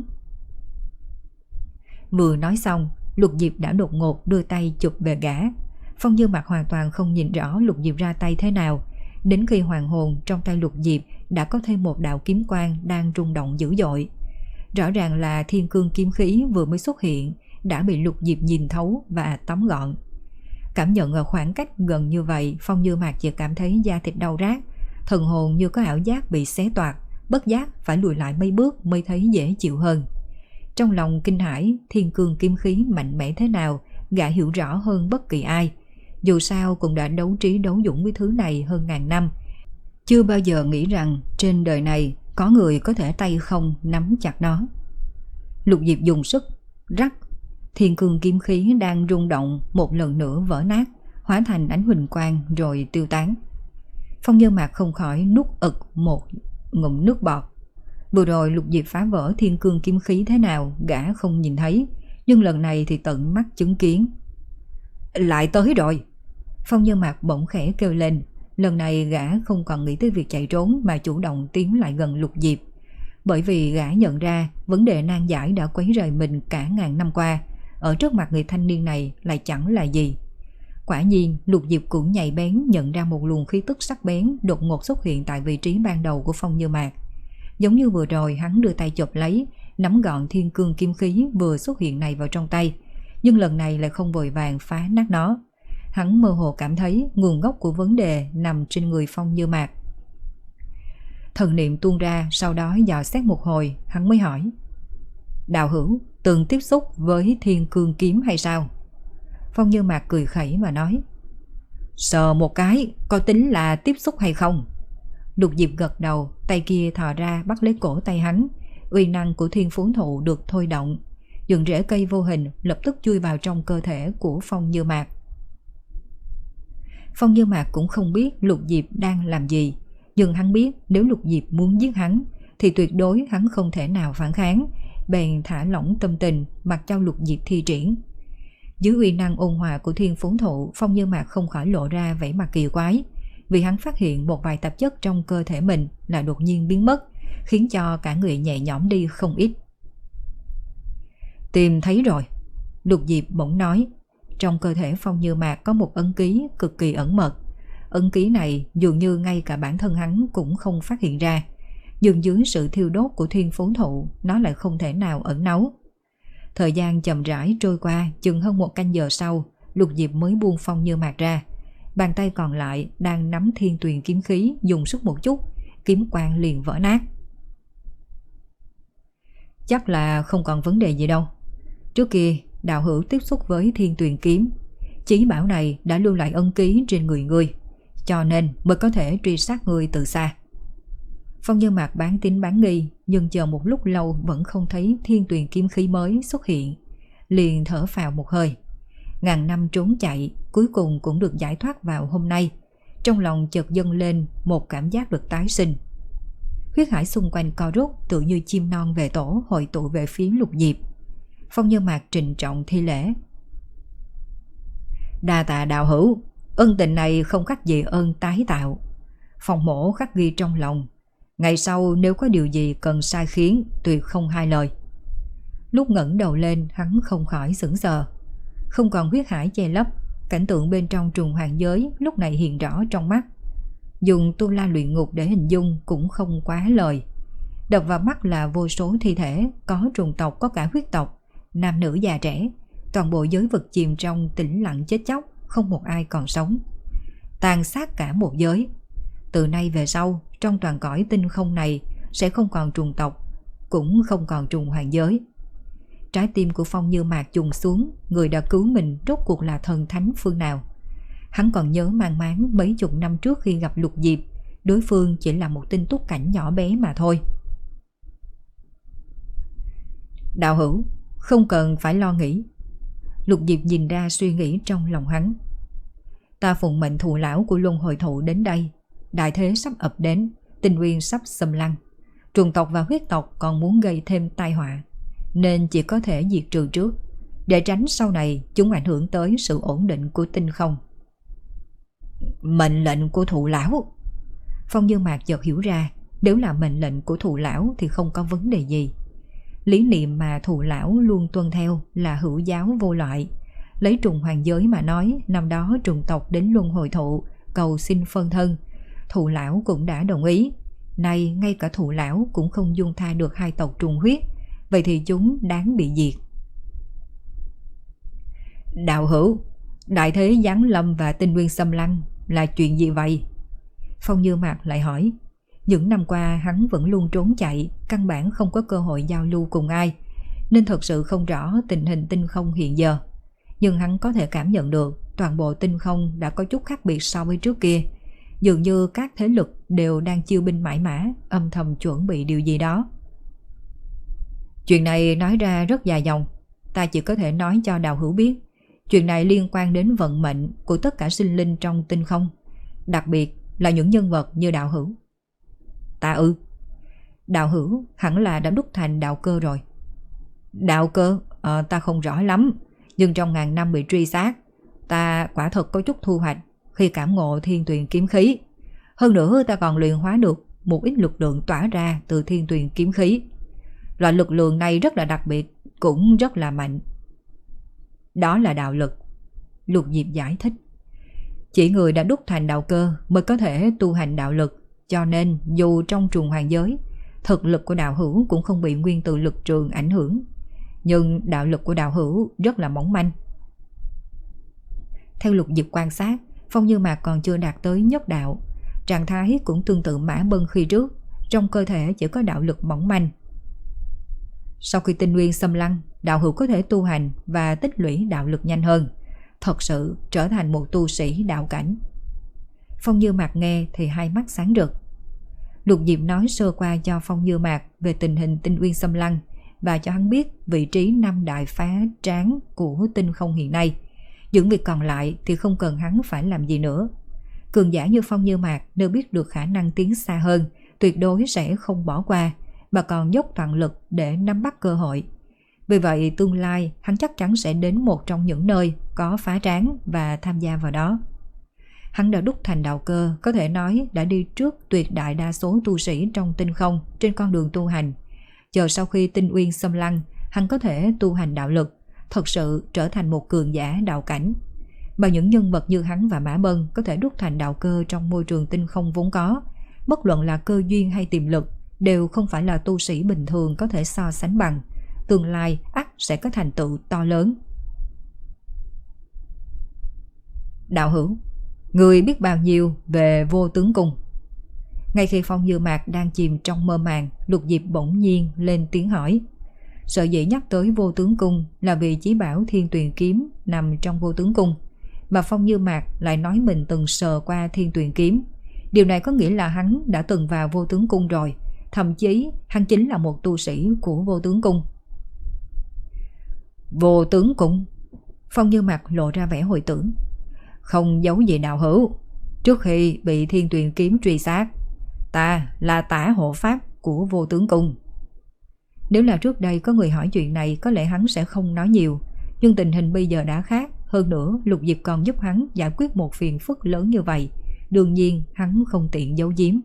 Vừa nói xong, Lục Diệp đã đột ngột đưa tay chụp về gã. Phong Như Mạc hoàn toàn không nhìn rõ Lục Diệp ra tay thế nào. Đến khi hoàn hồn, trong tay Lục Diệp đã có thêm một đạo kiếm quang đang rung động dữ dội. Rõ ràng là thiên cương kiếm khí vừa mới xuất hiện đã bị Lục Diệp nhìn thấu và tóm gọn. Cảm nhận ở khoảng cách gần như vậy, Phong Như Mạc chỉ cảm thấy da thịt đau rát, thần hồn như có ảo giác bị xé toạc, bất giác phải lùi lại mấy bước mới thấy dễ chịu hơn. Trong lòng kinh hãi, thiên cương kiếm khí mạnh mẽ thế nào gã hiểu rõ hơn bất kỳ ai. Dù sao cũng đã đấu trí đấu dũng với thứ này hơn ngàn năm, chưa bao giờ nghĩ rằng trên đời này có người có thể tay không nắm chặt nó. Lục Diệp dùng sức rắc, thiên cương kiếm khí đang rung động một lần nữa vỡ nát, hóa thành ánh huỳnh quang rồi tiêu tán. Phong Như Mạc không khỏi nuốt ực một ngụm nước bọt. Vừa rồi Lục Diệp phá vỡ thiên cương kiếm khí thế nào gã không nhìn thấy, nhưng lần này thì tận mắt chứng kiến. Lại tới rồi! Phong Như Mạc bỗng khẽ kêu lên. Lần này gã không còn nghĩ tới việc chạy trốn mà chủ động tiến lại gần Lục Diệp, bởi vì gã nhận ra vấn đề nan giải đã quấy rầy mình cả ngàn năm qua ở trước mặt người thanh niên này lại chẳng là gì. Quả nhiên Lục Diệp cũng nhạy bén nhận ra một luồng khí tức sắc bén đột ngột xuất hiện tại vị trí ban đầu của Phong Như Mạc. Giống như vừa rồi hắn đưa tay chộp lấy, nắm gọn thiên cương kiếm khí vừa xuất hiện này vào trong tay, nhưng lần này lại không vội vàng phá nát nó. Hắn mơ hồ cảm thấy nguồn gốc của vấn đề nằm trên người Phong Như Mạc. Thần niệm tuôn ra, sau đó dò xét một hồi, hắn mới hỏi: Đạo hữu từng tiếp xúc với thiên cương kiếm hay sao? Phong Như Mạc cười khẩy mà nói: Sờ một cái, có tính là tiếp xúc hay không? Lục Diệp gật đầu, tay kia thò ra bắt lấy cổ tay hắn. Uy năng của thiên phú thụ được thôi động, những rễ cây vô hình lập tức chui vào trong cơ thể của Phong Như Mạc. Phong Như Mạc cũng không biết Lục Diệp đang làm gì, nhưng hắn biết nếu Lục Diệp muốn giết hắn thì tuyệt đối hắn không thể nào phản kháng, bèn thả lỏng tâm tình mặc cho Lục Diệp thi triển. Dưới uy năng ôn hòa của thiên phú thụ, Phong Như Mạc không khỏi lộ ra vẻ mặt kỳ quái, vì hắn phát hiện một vài tạp chất trong cơ thể mình là đột nhiên biến mất, khiến cho cả người nhẹ nhõm đi không ít. Tìm thấy rồi, Lục Diệp bỗng nói. Trong cơ thể Phong Như Mạc có một ấn ký cực kỳ ẩn mật. Ấn ký này dường như ngay cả bản thân hắn cũng không phát hiện ra, nhưng dưới sự thiêu đốt của thiên phú thụ, nó lại không thể nào ẩn náu. Thời gian chậm rãi trôi qua, chừng hơn một canh giờ sau, Lục Diệp mới buông Phong Như Mạc ra. Bàn tay còn lại đang nắm thiên tuyền kiếm khí, dùng sức một chút, kiếm quang liền vỡ nát. Chắc là không còn vấn đề gì đâu. Trước kia đạo hữu tiếp xúc với thiên tuyền kiếm, chí bảo này đã lưu lại ân ký trên người ngươi, cho nên mới có thể truy sát ngươi từ xa. Phong Như Mạc bán tín bán nghi, nhưng chờ một lúc lâu vẫn không thấy thiên tuyền kiếm khí mới xuất hiện, liền thở phào một hơi. Ngàn năm trốn chạy cuối cùng cũng được giải thoát vào hôm nay. Trong lòng chợt dâng lên một cảm giác được tái sinh. Huyết hải xung quanh co rút, tự như chim non về tổ hội tụ về phía Lục Diệp. Phong Như Mạc trịnh trọng thi lễ: Đa tạ đạo hữu, ân tình này không khác gì ơn tái tạo. Phong mổ khắc ghi trong lòng, ngày sau nếu có điều gì cần sai khiến, tuyệt không hai lời. Lúc ngẩng đầu lên, hắn không khỏi sững sờ. Không còn huyết hải che lấp, cảnh tượng bên trong trùng hoàng giới lúc này hiện rõ trong mắt. Dùng tu la luyện ngục để hình dung cũng không quá lời. Đập vào mắt là vô số thi thể, có trùng tộc, có cả huyết tộc, nam nữ già trẻ, toàn bộ giới vực chìm trong tĩnh lặng chết chóc, không một ai còn sống, tàn sát cả một giới. Từ nay về sau, trong toàn cõi tinh không này sẽ không còn trùng tộc, cũng không còn trùng hoàng giới. Trái tim của Phong Như Mạc trùng xuống, người đã cứu mình rốt cuộc là thần thánh phương nào? Hắn còn nhớ mang máng mấy chục năm trước khi gặp Lục Diệp, đối phương chỉ là một tinh túc cảnh nhỏ bé mà thôi. Đạo hữu, không cần phải lo nghĩ. Lục Diệp nhìn ra suy nghĩ trong lòng hắn. Ta phụng mệnh thụ lão của Luân Hồi Thụ đến đây. Đại thế sắp ập đến, tinh nguyên sắp xâm lăng, trùng tộc và huyết tộc còn muốn gây thêm tai họa, nên chỉ có thể diệt trừ trước, để tránh sau này chúng ảnh hưởng tới sự ổn định của tinh không. Mệnh lệnh của thụ lão. Phong Như Mạc chợt hiểu ra, nếu là mệnh lệnh của thụ lão thì không có vấn đề gì. Lý niệm mà thụ lão luôn tuân theo là hữu giáo vô loại. Lấy trùng hoàng giới mà nói, năm đó trùng tộc đến Luân Hồi Thụ cầu xin phân thân, thụ lão cũng đã đồng ý. Nay ngay cả thụ lão cũng không dung tha được hai tộc trùng huyết, vậy thì chúng đáng bị diệt. Đạo hữu, đại thế giáng lâm và tinh nguyên xâm lăng là chuyện gì vậy? Phong Như Mạc lại hỏi. Những năm qua hắn vẫn luôn trốn chạy, căn bản không có cơ hội giao lưu cùng ai, nên thật sự không rõ tình hình tinh không hiện giờ. Nhưng hắn có thể cảm nhận được toàn bộ tinh không đã có chút khác biệt so với trước kia. Dường như các thế lực đều đang chiêu binh mãi mã, âm thầm chuẩn bị điều gì đó. Chuyện này nói ra rất dài dòng, ta chỉ có thể nói cho đạo hữu biết. Chuyện này liên quan đến vận mệnh của tất cả sinh linh trong tinh không, đặc biệt là những nhân vật như đạo hữu. Ta ư? Đạo hữu hẳn là đã đúc thành đạo cơ rồi. Đạo cơ? À, ta không rõ lắm, nhưng trong ngàn năm bị truy sát, ta quả thật có chút thu hoạch khi cảm ngộ thiên tuyền kiếm khí. Hơn nữa ta còn luyện hóa được một ít lực lượng tỏa ra từ thiên tuyền kiếm khí. Loại lực lượng này rất là đặc biệt, cũng rất là mạnh. Đó là đạo lực. Lục Diệp giải thích. Chỉ người đã đúc thành đạo cơ mới có thể tu hành đạo lực, cho nên dù trong trùng hoàng giới, thực lực của đạo hữu cũng không bị nguyên tử lực trường ảnh hưởng. Nhưng đạo lực của đạo hữu rất là mỏng manh. Theo Lục Diệp quan sát, Phong Như Mạc còn chưa đạt tới nhất đạo. Trạng thái cũng tương tự Mã Bân khi trước, trong cơ thể chỉ có đạo lực mỏng manh. Sau khi tinh nguyên xâm lăng, đạo hữu có thể tu hành và tích lũy đạo lực nhanh hơn, thật sự trở thành một tu sĩ đạo cảnh. Phong Như Mạc nghe thì hai mắt sáng rực. Lục Diệp nói sơ qua cho Phong Như Mạc về tình hình tinh nguyên xâm lăng và cho hắn biết vị trí năm đại phá tráng của tinh không hiện nay. Những việc còn lại thì không cần hắn phải làm gì nữa. Cường giả như Phong Như Mạc nếu biết được khả năng tiến xa hơn, tuyệt đối sẽ không bỏ qua, mà còn dốc toàn lực để nắm bắt cơ hội. Vì vậy tương lai hắn chắc chắn sẽ đến một trong những nơi có phá tráng và tham gia vào đó. Hắn đã đúc thành đạo cơ, có thể nói đã đi trước tuyệt đại đa số tu sĩ trong tinh không trên con đường tu hành. Chờ sau khi tinh uyên xâm lăng, hắn có thể tu hành đạo lực, thật sự trở thành một cường giả đạo cảnh. Mà những nhân vật như hắn và Mã Bân có thể đúc thành đạo cơ trong môi trường tinh không vốn có, bất luận là cơ duyên hay tiềm lực, đều không phải là tu sĩ bình thường có thể so sánh bằng. Tương lai ắt sẽ có thành tựu to lớn. Đạo hữu, người biết bao nhiêu về Vô Tướng Cung? Ngay khi Phong Như Mạc đang chìm trong mơ màng, Lục Diệp bỗng nhiên lên tiếng hỏi. Sở dĩ nhắc tới Vô Tướng Cung là vì chí bảo Thiên Tuyền Kiếm nằm trong Vô Tướng Cung, mà Phong Như Mạc lại nói mình từng sờ qua Thiên Tuyền Kiếm. Điều này có nghĩa là hắn đã từng vào Vô Tướng Cung rồi, thậm chí hắn chính là một tu sĩ của Vô Tướng Cung. Vô Tướng Cung? Phong Như Mạc lộ ra vẻ hồi tưởng. Không giấu gì đạo hữu, trước khi bị Thiên Tuyền Kiếm truy sát, ta là tả hộ pháp của Vô Tướng Cung. Nếu là trước đây có người hỏi chuyện này, có lẽ hắn sẽ không nói nhiều. Nhưng tình hình bây giờ đã khác. Hơn nữa Lục Diệp còn giúp hắn giải quyết một phiền phức lớn như vậy, đương nhiên hắn không tiện giấu giếm.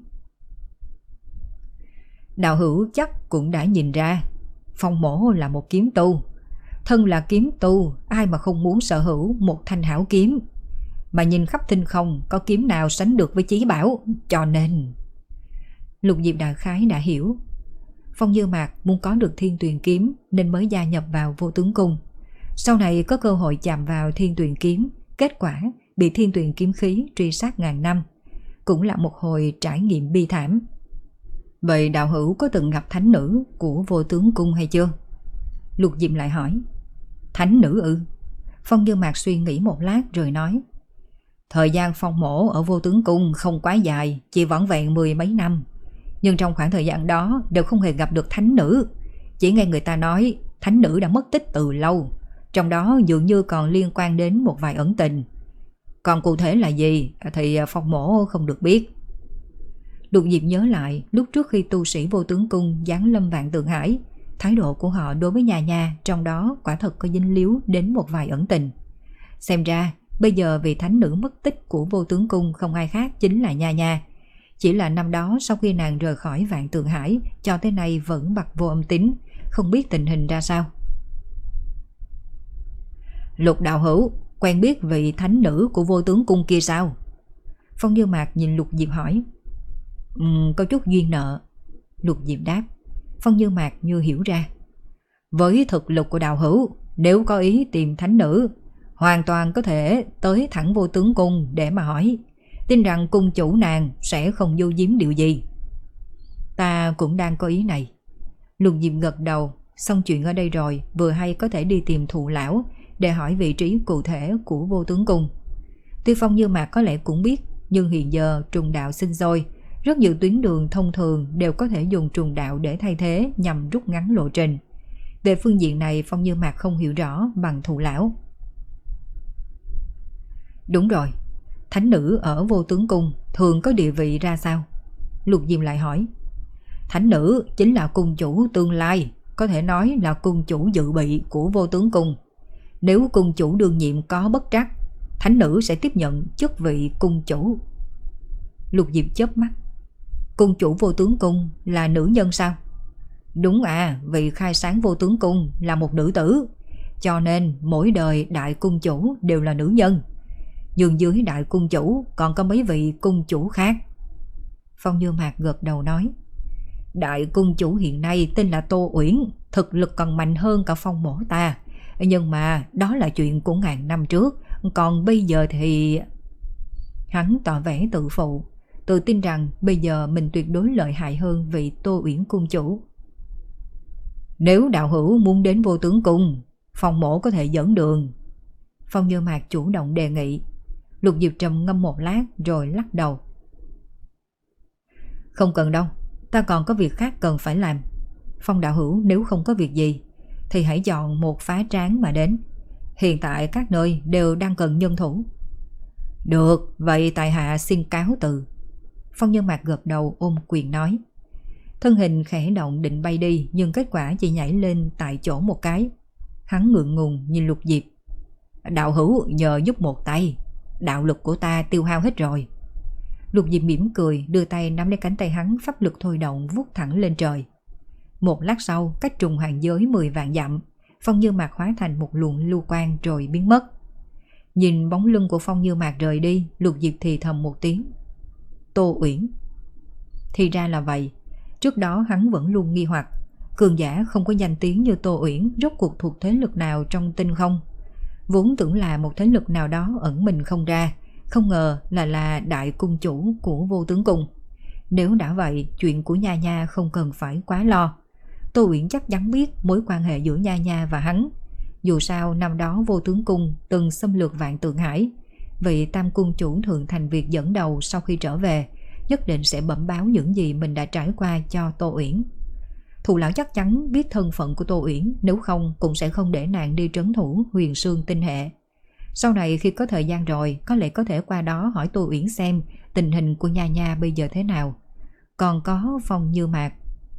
Đạo hữu chắc cũng đã nhìn ra, Phong mỗ là một kiếm tu. Thân là kiếm tu, ai mà không muốn sở hữu một thanh hảo kiếm. Mà nhìn khắp tinh không, có kiếm nào sánh được với chí bảo, cho nên... Lục Diệp đại khái đã hiểu. Phong Như Mạc muốn có được Thiên Tuyền Kiếm nên mới gia nhập vào Vô Tướng Cung. Sau này có cơ hội chạm vào Thiên Tuyền Kiếm, kết quả bị Thiên Tuyền Kiếm khí truy sát ngàn năm, cũng là một hồi trải nghiệm bi thảm. Vậy đạo hữu có từng gặp thánh nữ của Vô Tướng Cung hay chưa? Lục Diệp lại hỏi. Thánh nữ ư? Phong Như Mạc suy nghĩ một lát rồi nói. Thời gian phong mổ ở Vô Tướng Cung không quá dài, chỉ vỏn vẹn mười mấy năm. Nhưng trong khoảng thời gian đó đều không hề gặp được thánh nữ. Chỉ nghe người ta nói thánh nữ đã mất tích từ lâu, trong đó dường như còn liên quan đến một vài ẩn tình. Còn cụ thể là gì thì phong mổ không được biết. Lục Diệp nhớ lại lúc trước khi tu sĩ Vô Tướng Cung giáng lâm Vạn Tượng Hải, thái độ của họ đối với nhà nhà trong đó quả thật có dính líu đến một vài ẩn tình. Xem ra bây giờ vị thánh nữ mất tích của Vô Tướng Cung không ai khác chính là Nha Nha. Chỉ là năm đó sau khi nàng rời khỏi Vạn Tượng Hải cho tới nay vẫn bặt vô âm tín, không biết tình hình ra sao. Lục đạo hữu quen biết vị thánh nữ của Vô Tướng Cung kia sao? Phong Như Mạc nhìn Lục Diệp hỏi. Um, có chút duyên nợ. Lục Diệp đáp. Phong Như Mạc như hiểu ra. Với thực lực của đạo hữu, nếu có ý tìm thánh nữ, hoàn toàn có thể tới thẳng Vô Tướng Cung để mà hỏi. Tin rằng cung chủ nàng sẽ không vô giếm điều gì. Ta cũng đang có ý này. Lục Diệp gật đầu. Xong chuyện ở đây rồi, vừa hay có thể đi tìm Thụ lão để hỏi vị trí cụ thể của Vô Tướng Cung. Tuy Phong Như Mạc có lẽ cũng biết, nhưng hiện giờ trùng đạo sinh sôi, rất nhiều tuyến đường thông thường đều có thể dùng trùng đạo để thay thế nhằm rút ngắn lộ trình. Về phương diện này Phong Như Mạc không hiểu rõ bằng Thụ lão. Đúng rồi, thánh nữ ở Vô Tướng Cung thường có địa vị ra sao? Lục Diệp lại hỏi. Thánh nữ chính là cung chủ tương lai, có thể nói là cung chủ dự bị của Vô Tướng Cung. Nếu cung chủ đương nhiệm có bất trắc, thánh nữ sẽ tiếp nhận chức vị cung chủ. Lục Diệp chớp mắt. Cung chủ Vô Tướng Cung là nữ nhân sao? Đúng à, vì khai sáng Vô Tướng Cung là một nữ tử, cho nên mỗi đời đại cung chủ đều là nữ nhân. nhưng dưới đại cung chủ còn có mấy vị cung chủ khác. Phong Như Mạc gật đầu nói, đại cung chủ hiện nay tên là Tô Uyển, thực lực còn mạnh hơn cả Phong mỗ ta. Nhưng mà đó là chuyện của ngàn năm trước, còn bây giờ thì... Hắn tỏ vẻ tự phụ, tự tin rằng bây giờ mình tuyệt đối lợi hại hơn vị Tô Uyển cung chủ. Nếu đạo hữu muốn đến Vô Tướng Cung, Phong mỗ có thể dẫn đường. Phong Như Mạc chủ động đề nghị. Lục Diệp trầm ngâm một lát rồi lắc đầu. Không cần đâu, ta còn có việc khác cần phải làm. Phong đạo hữu nếu không có việc gì thì hãy chọn một phá tráng mà đến. Hiện tại các nơi đều đang cần nhân thủ. Được, vậy tại hạ xin cáo từ. Phong Nhân Mạc gật đầu ôm quyền nói. Thân hình khẽ động định bay đi, nhưng kết quả chỉ nhảy lên tại chỗ một cái. Hắn ngượng ngùng nhìn Lục Diệp. Đạo hữu nhờ giúp một tay, đạo lực của ta tiêu hao hết rồi. Lục Diệp mỉm cười, đưa tay nắm lấy cánh tay hắn, pháp lực thôi động vút thẳng lên trời. Một lát sau, cách trùng hoàng giới mười vạn dặm, Phong Như Mạc hóa thành một luồng lưu quang rồi biến mất. Nhìn bóng lưng của Phong Như Mạc rời đi, Lục Diệp thì thầm một tiếng. Tô Uyển. Thì ra là vậy. Trước đó hắn vẫn luôn nghi hoặc, cường giả không có danh tiếng như Tô Uyển rốt cuộc thuộc thế lực nào trong tinh không. Vốn tưởng là một thế lực nào đó ẩn mình không ra, không ngờ là là đại cung chủ của Vô Tướng Cung. Nếu đã vậy, chuyện của Nha Nha không cần phải quá lo. Tô Uyển chắc chắn biết mối quan hệ giữa Nha Nha và hắn. Dù sao năm đó Vô Tướng Cung từng xâm lược Vạn Tượng Hải, vị tam cung chủ Thượng Thành Việt dẫn đầu sau khi trở về nhất định sẽ bẩm báo những gì mình đã trải qua cho Tô Uyển. Thù lão chắc chắn biết thân phận của Tô Uyển, nếu không cũng sẽ không để nàng đi trấn thủ Huyền Sương Tinh Hệ. Sau này khi có thời gian rồi, có lẽ có thể qua đó hỏi Tô Uyển xem tình hình của Nha Nha bây giờ thế nào. Còn có Phong Như Mạc,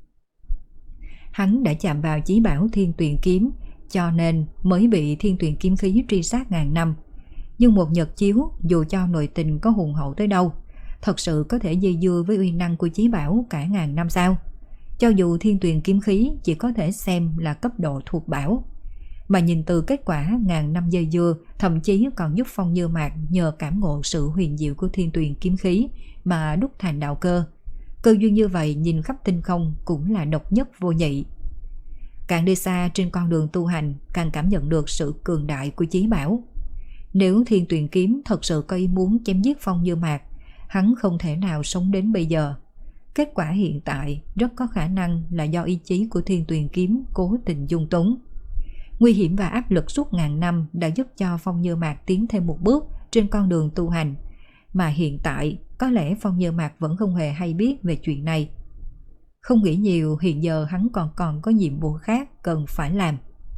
hắn đã chạm vào chí bảo Thiên Tuyền Kiếm, cho nên mới bị Thiên Tuyền Kiếm khí truy sát ngàn năm. Nhưng một nhật chiếu, dù cho nội tình có hùng hậu tới đâu, thật sự có thể dây dưa với uy năng của chí bảo cả ngàn năm sao? Cho dù Thiên Tuyền Kiếm khí chỉ có thể xem là cấp độ thuộc bảo, mà nhìn từ kết quả ngàn năm dây dưa, thậm chí còn giúp Phong Như Mạc nhờ cảm ngộ sự huyền diệu của Thiên Tuyền Kiếm khí mà đúc thành đạo cơ. Cơ duyên như vậy nhìn khắp tinh không cũng là độc nhất vô nhị. Càng đi xa trên con đường tu hành, càng cảm nhận được sự cường đại của chí bảo. Nếu Thiên Tuyền Kiếm thật sự có ý muốn chém giết Phong Như Mạc, hắn không thể nào sống đến bây giờ. Kết quả hiện tại rất có khả năng là do ý chí của Thiên Tuyền Kiếm cố tình dung túng. Nguy hiểm và áp lực suốt ngàn năm đã giúp cho Phong Như Mạc tiến thêm một bước trên con đường tu hành, mà hiện tại có lẽ Phong Như Mạc vẫn không hề hay biết về chuyện này. Không nghĩ nhiều, hiện giờ hắn còn còn có nhiệm vụ khác cần phải làm.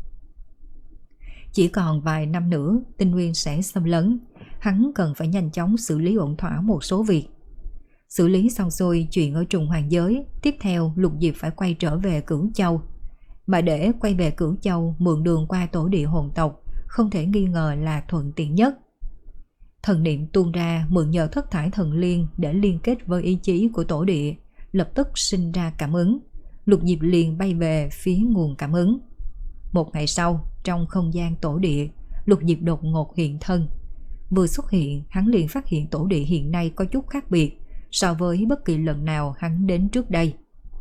Chỉ còn vài năm nữa tinh nguyên sẽ xâm lấn, hắn cần phải nhanh chóng xử lý ổn thỏa một số việc. Xử lý xong xuôi chuyện ở trùng hoàng giới, tiếp theo Lục Diệp phải quay trở về Cửu Châu. Mà để quay về Cửu Châu mượn đường qua tổ địa hồn tộc không thể nghi ngờ là thuận tiện nhất. Thần niệm tuôn ra mượn nhờ thất thải thần liên để liên kết với ý chí của tổ địa, lập tức sinh ra cảm ứng. Lục Diệp liền bay về phía nguồn cảm ứng. Một ngày sau, trong không gian tổ địa, Lục Diệp đột ngột hiện thân. Vừa xuất hiện, hắn liền phát hiện tổ địa hiện nay có chút khác biệt so với bất kỳ lần nào hắn đến trước đây.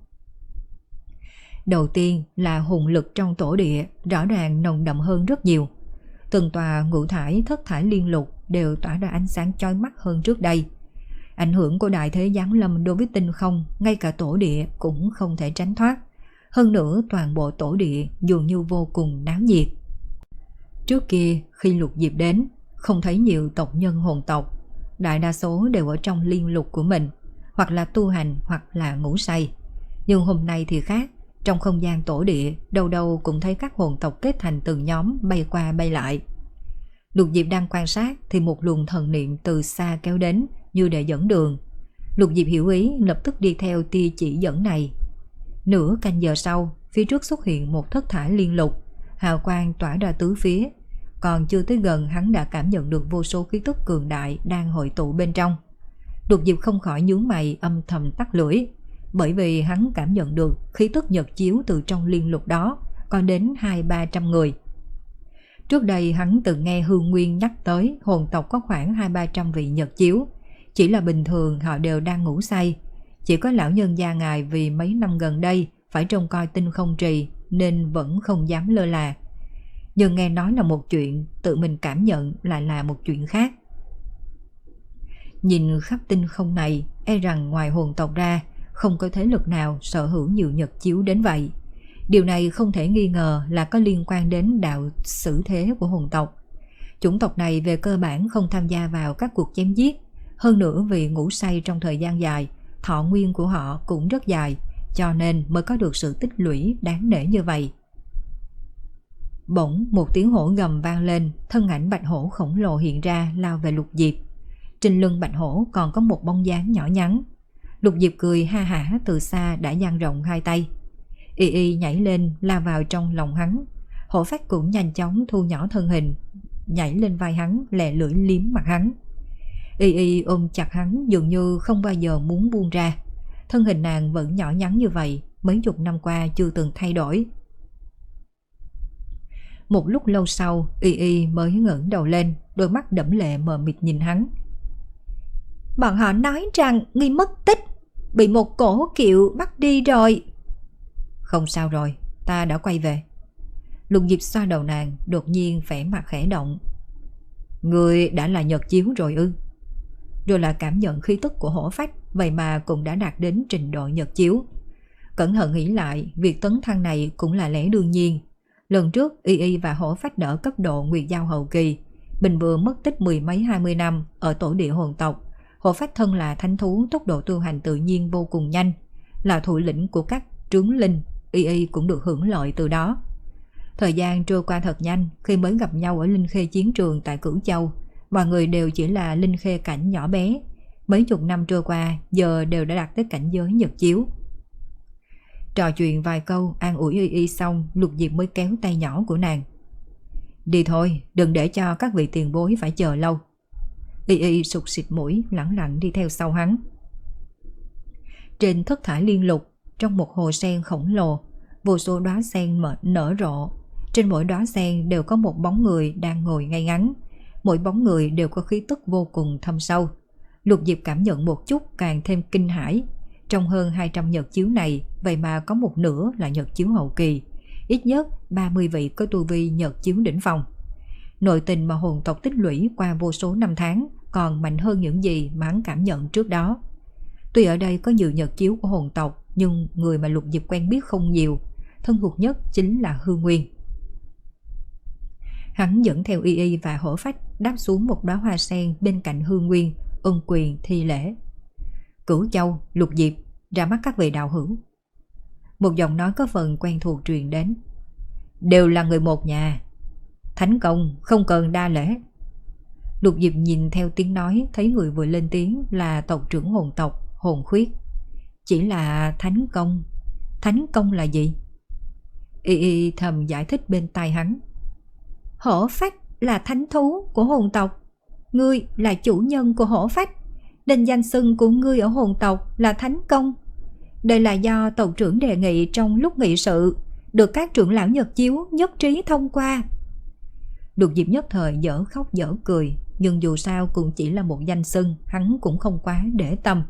Đầu tiên là hồn lực trong tổ địa rõ ràng nồng đậm hơn rất nhiều. Từng tòa ngũ thải thất thải liên lục đều tỏa ra ánh sáng chói mắt hơn trước đây. Ảnh hưởng của đại thế giáng lâm đối với tinh không, ngay cả tổ địa cũng không thể tránh thoát. Hơn nữa toàn bộ tổ địa dường như vô cùng náo nhiệt. Trước kia khi Lục Diệp đến, không thấy nhiều tộc nhân hồn tộc. Đại đa số đều ở trong liên lục của mình, hoặc là tu hành hoặc là ngủ say. Nhưng hôm nay thì khác. Trong không gian tổ địa, đâu đâu cũng thấy các hồn tộc kết thành từng nhóm bay qua bay lại. Lục Diệp đang quan sát thì một luồng thần niệm từ xa kéo đến như để dẫn đường. Lục Diệp hiểu ý, lập tức đi theo tia chỉ dẫn này. Nửa canh giờ sau, phía trước xuất hiện một thất thải liên lục, hào quang tỏa ra tứ phía. Còn chưa tới gần, hắn đã cảm nhận được vô số khí tức cường đại đang hội tụ bên trong. Lục Diệp không khỏi nhướng mày, âm thầm tắt lưỡi, bởi vì hắn cảm nhận được khí tức nhật chiếu từ trong liên lục đó có đến hai ba trăm người. Trước đây hắn từng nghe Hương Nguyên nhắc tới hồn tộc có khoảng hai ba trăm vị nhật chiếu. Chỉ là bình thường họ đều đang ngủ say. Chỉ có lão nhân gia ngài vì mấy năm gần đây phải trông coi tinh không trì nên vẫn không dám lơ là. Nhưng nghe nói là một chuyện, tự mình cảm nhận lại là một chuyện khác. Nhìn khắp tinh không này, e rằng ngoài hồn tộc ra, không có thế lực nào sở hữu nhiều nhật chiếu đến vậy. Điều này không thể nghi ngờ là có liên quan đến đạo xử thế của hồn tộc. Chủng tộc này về cơ bản không tham gia vào các cuộc chém giết. Hơn nữa vì ngủ say trong thời gian dài, thọ nguyên của họ cũng rất dài, cho nên mới có được sự tích lũy đáng nể như vậy. Bỗng một tiếng hổ gầm vang lên, thân ảnh bạch hổ khổng lồ hiện ra lao về Lục Diệp. Trên lưng bạch hổ còn có một bóng dáng nhỏ nhắn. Lục Diệp cười ha hả từ xa đã dang rộng hai tay. Y Y nhảy lên lao vào trong lòng hắn. Hổ phách cũng nhanh chóng thu nhỏ thân hình, nhảy lên vai hắn, lè lưỡi liếm mặt hắn. Y Y ôm chặt hắn dường như không bao giờ muốn buông ra. Thân hình nàng vẫn nhỏ nhắn như vậy, mấy chục năm qua chưa từng thay đổi. Một lúc lâu sau, Y Y mới ngẩng đầu lên, đôi mắt đẫm lệ mờ mịt nhìn hắn. Bọn họ nói rằng ngươi mất tích, bị một cổ kiệu bắt đi rồi. Không sao rồi, ta đã quay về. Lục Diệp xoa đầu nàng, đột nhiên vẻ mặt khẽ động. Ngươi đã là nhật chiếu rồi ư? Rồi là cảm nhận khí tức của hổ phách, vậy mà cũng đã đạt đến trình độ nhật chiếu. Cẩn thận nghĩ lại, việc tấn thăng này cũng là lẽ đương nhiên. Lần trước Y Y và hổ phách đỡ cấp độ Nguyệt Giao hậu kỳ, mình vừa mất tích mười mấy hai mươi năm ở tổ địa hồn tộc. Hổ phách thân là thánh thú, tốc độ tu hành tự nhiên vô cùng nhanh, là thủ lĩnh của các trướng linh. Y Y cũng được hưởng lợi từ đó. Thời gian trôi qua thật nhanh. Khi mới gặp nhau ở Linh Khê chiến trường tại Cửu Châu, mọi người đều chỉ là Linh Khê cảnh nhỏ bé. Mấy chục năm trôi qua, giờ đều đã đạt tới cảnh giới nhật chiếu. Trò chuyện vài câu an ủi Y Y xong, Lục Diệp mới kéo tay nhỏ của nàng. Đi thôi, đừng để cho các vị tiền bối phải chờ lâu. Y Y sụt xịt mũi, lẳng lặng đi theo sau hắn. Trên thất thải liên lục, trong một hồ sen khổng lồ, vô số đóa sen nở rộ. Trên mỗi đóa sen đều có một bóng người đang ngồi ngay ngắn. Mỗi bóng người đều có khí tức vô cùng thâm sâu. Lục Diệp cảm nhận một chút càng thêm kinh hãi. Trong hơn hai trăm nhật chiếu này, vậy mà có một nửa là nhật chiếu hậu kỳ. Ít nhất ba mươi vị có tu vi nhật chiếu đỉnh phong. Nội tình mà hồn tộc tích lũy qua vô số năm tháng còn mạnh hơn những gì mà hắn cảm nhận trước đó. Tuy ở đây có nhiều nhật chiếu của hồn tộc, nhưng người mà Lục Diệp quen biết không nhiều. Thân thuộc nhất chính là Hương Nguyên. Hắn dẫn theo Y Y và hổ phách đáp xuống một đóa hoa sen bên cạnh Hương Nguyên, ân quyền thi lễ. Cửu Châu, Lục Diệp, ra mắt các vị đạo hữu. Một giọng nói có phần quen thuộc truyền đến. Đều là người một nhà, thánh công không cần đa lễ. Lục Diệp nhìn theo tiếng nói, thấy người vừa lên tiếng là tộc trưởng hồn tộc Hồn Khuyết. Chỉ là thánh công. Thánh công là gì? Y Y thầm giải thích bên tai hắn. Hổ phách là thánh thú của hồn tộc. Ngươi là chủ nhân của hổ phách, nên danh xưng của ngươi ở hồn tộc là thánh công. Đây là do tộc trưởng đề nghị trong lúc nghị sự, được các trưởng lão nhật chiếu nhất trí thông qua. Lục Diệp nhất thời dở khóc dở cười, nhưng dù sao cũng chỉ là một danh xưng, hắn cũng không quá để tâm.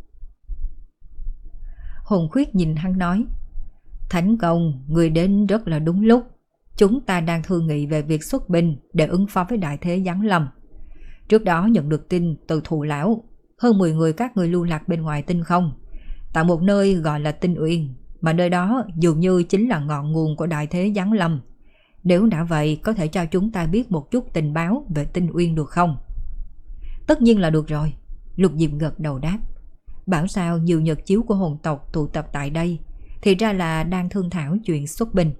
Hồn Khuyết nhìn hắn nói. Thánh công, người đến rất là đúng lúc. Chúng ta đang thương nghị về việc xuất binh để ứng phó với đại thế giáng lâm. Trước đó nhận được tin từ thù lão, hơn mười người các người lưu lạc bên ngoài tinh không, tại một nơi gọi là Tinh Uyên, mà nơi đó dường như chính là ngọn nguồn của đại thế giáng lâm. Nếu đã vậy, có thể cho chúng ta biết một chút tình báo về Tinh Uyên được không? Tất nhiên là được rồi. Lục Diệp gật đầu đáp. Bảo sao nhiều nhật chiếu của hồn tộc tụ tập tại đây, thì ra là đang thương thảo chuyện xuất binh.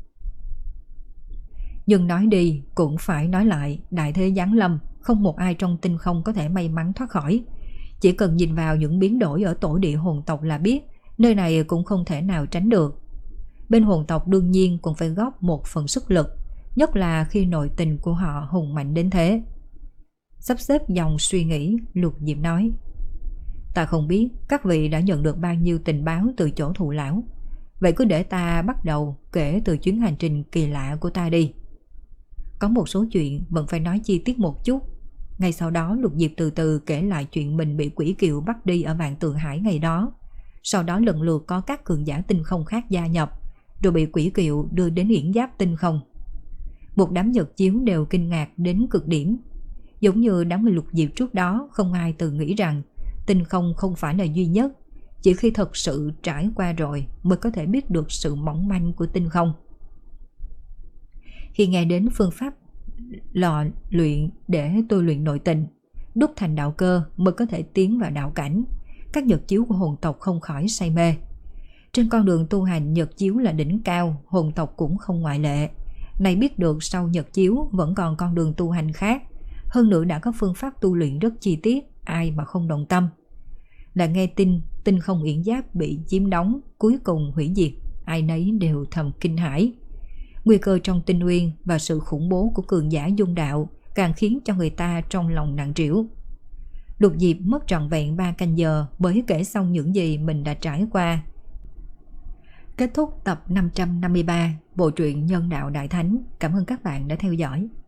Nhưng nói đi cũng phải nói lại, đại thế giáng lâm, không một ai trong tinh không có thể may mắn thoát khỏi. Chỉ cần nhìn vào những biến đổi ở tổ địa hồn tộc là biết, nơi này cũng không thể nào tránh được. Bên hồn tộc đương nhiên cũng phải góp một phần sức lực, nhất là khi nội tình của họ hùng mạnh đến thế. Sắp xếp dòng suy nghĩ, Lục Diệp nói. Ta không biết các vị đã nhận được bao nhiêu tình báo từ chỗ thụ lão. Vậy cứ để ta bắt đầu kể từ chuyến hành trình kỳ lạ của ta đi. có một số chuyện vẫn phải nói chi tiết một chút. Ngay sau đó Lục Diệp từ từ kể lại chuyện mình bị quỷ kiều bắt đi ở Vạn Tượng Hải ngày đó. Sau đó lần lượt có các cường giả tinh không khác gia nhập, rồi bị quỷ kiều đưa đến hiển giáp tinh không. Một đám Nhật chiếu đều kinh ngạc đến cực điểm. Giống như đám người Lục Diệp trước đó, không ai từng nghĩ rằng tinh không không phải là duy nhất. Chỉ khi thật sự trải qua rồi mới có thể biết được sự mỏng manh của tinh không. Khi nghe đến phương pháp lò luyện để tôi luyện nội tình, đúc thành đạo cơ mới có thể tiến vào đạo cảnh, các Nhật chiếu của hồn tộc không khỏi say mê. Trên con đường tu hành, Nhật chiếu là đỉnh cao, hồn tộc cũng không ngoại lệ. Này biết được sau Nhật chiếu vẫn còn con đường tu hành khác, hơn nữa đã có phương pháp tu luyện rất chi tiết, ai mà không đồng tâm. Là nghe tin tinh không yển giáp bị chiếm đóng, cuối cùng hủy diệt, ai nấy đều thầm kinh hãi. Nguy cơ trong tinh nguyên và sự khủng bố của cường giả dung đạo càng khiến cho người ta trong lòng nặng trĩu. Lục Diệp mất trọn vẹn ba canh giờ mới kể xong những gì mình đã trải qua. Kết thúc tập năm trăm năm mươi ba bộ truyện Nhân Đạo Đại Thánh. Cảm ơn các bạn đã theo dõi.